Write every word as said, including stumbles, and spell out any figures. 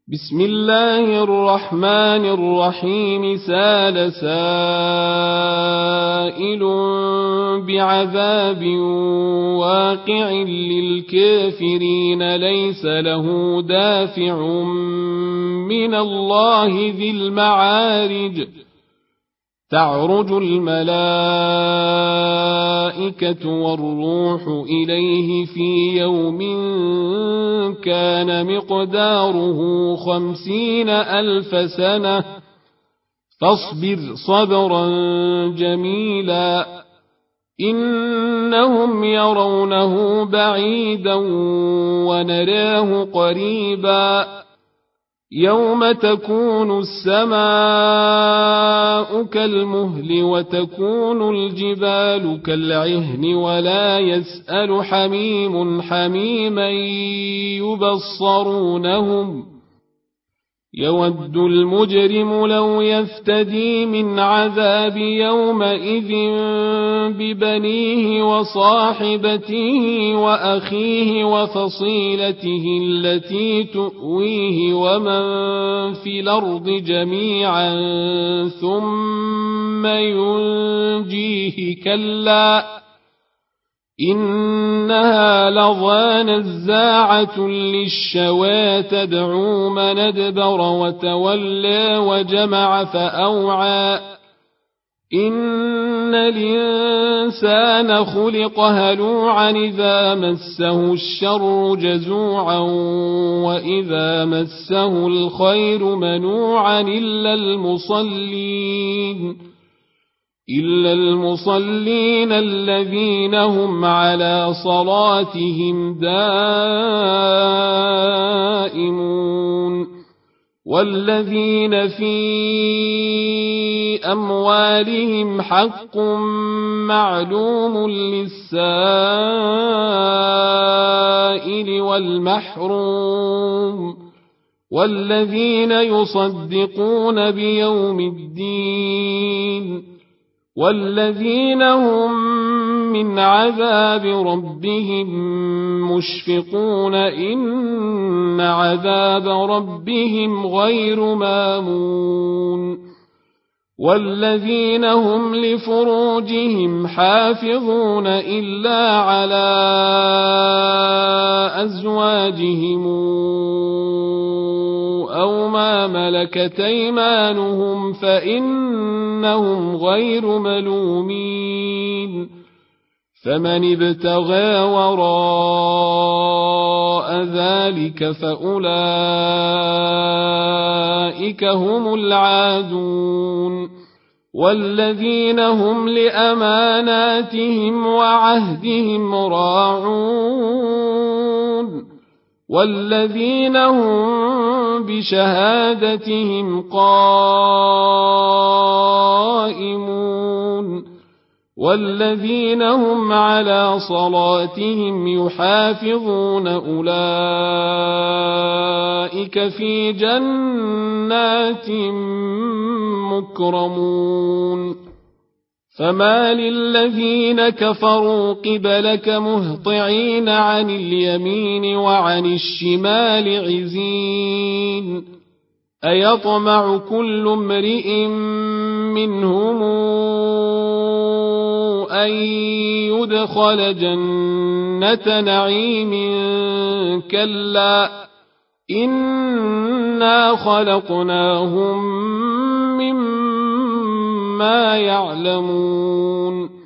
بسم الله الرحمن الرحيم سال سائل بعذاب واقع للكافرين ليس له دافع من الله ذي المعارج تعرج الملائكة والروح إليه في يوم كان مقداره خمسين ألف سنة فاصبر صبرا جميلا إنهم يرونه بعيدا ونراه قريبا يوم تكون السماء كالمهل وتكون الجبال كالعهن ولا يسأل حميم حميما يبصرونهم يود المجرم لو يفتدي من عذاب يومئذ ببنيه وصاحبته وأخيه وفصيلته التي تؤويه ومن في الأرض جميعا ثم ينجيه كلا إنها لظى نزاعة للشوى تدعو من أدبر وتولى وجمع فأوعى إن الإنسان خلق هلوعا إذا مسه الشر جزوعا وإذا مسه الخير منوعا إلا المصلين إلا المصلين الذين هم على صلاتهم دائمون والذين في أموالهم حق معلوم للسائل والمحروم والذين يصدقون بيوم الدين والذين هم من عذاب ربهم مشفقون إن عذاب ربهم غير مامون والذين هم لفروجهم حافظون إلا على أزواجهم أو ما ملكت أيمانهم فإنهم غير ملومين فمن ابتغى وراء ذلك فأولئك هم العادون والذين هم لأماناتهم وعهدهم راعون والذين هم بشهادتهم قائمون والذين هم على صلاتهم يحافظون أولئك في جنات مكرمون فما للذين كفروا قبلك مهطعين عن اليمين وعن الشمال عزين أيطمع كل امرئ منهم أن يدخل جنة نعيم كلا إنا خلقناهم مما يعلمون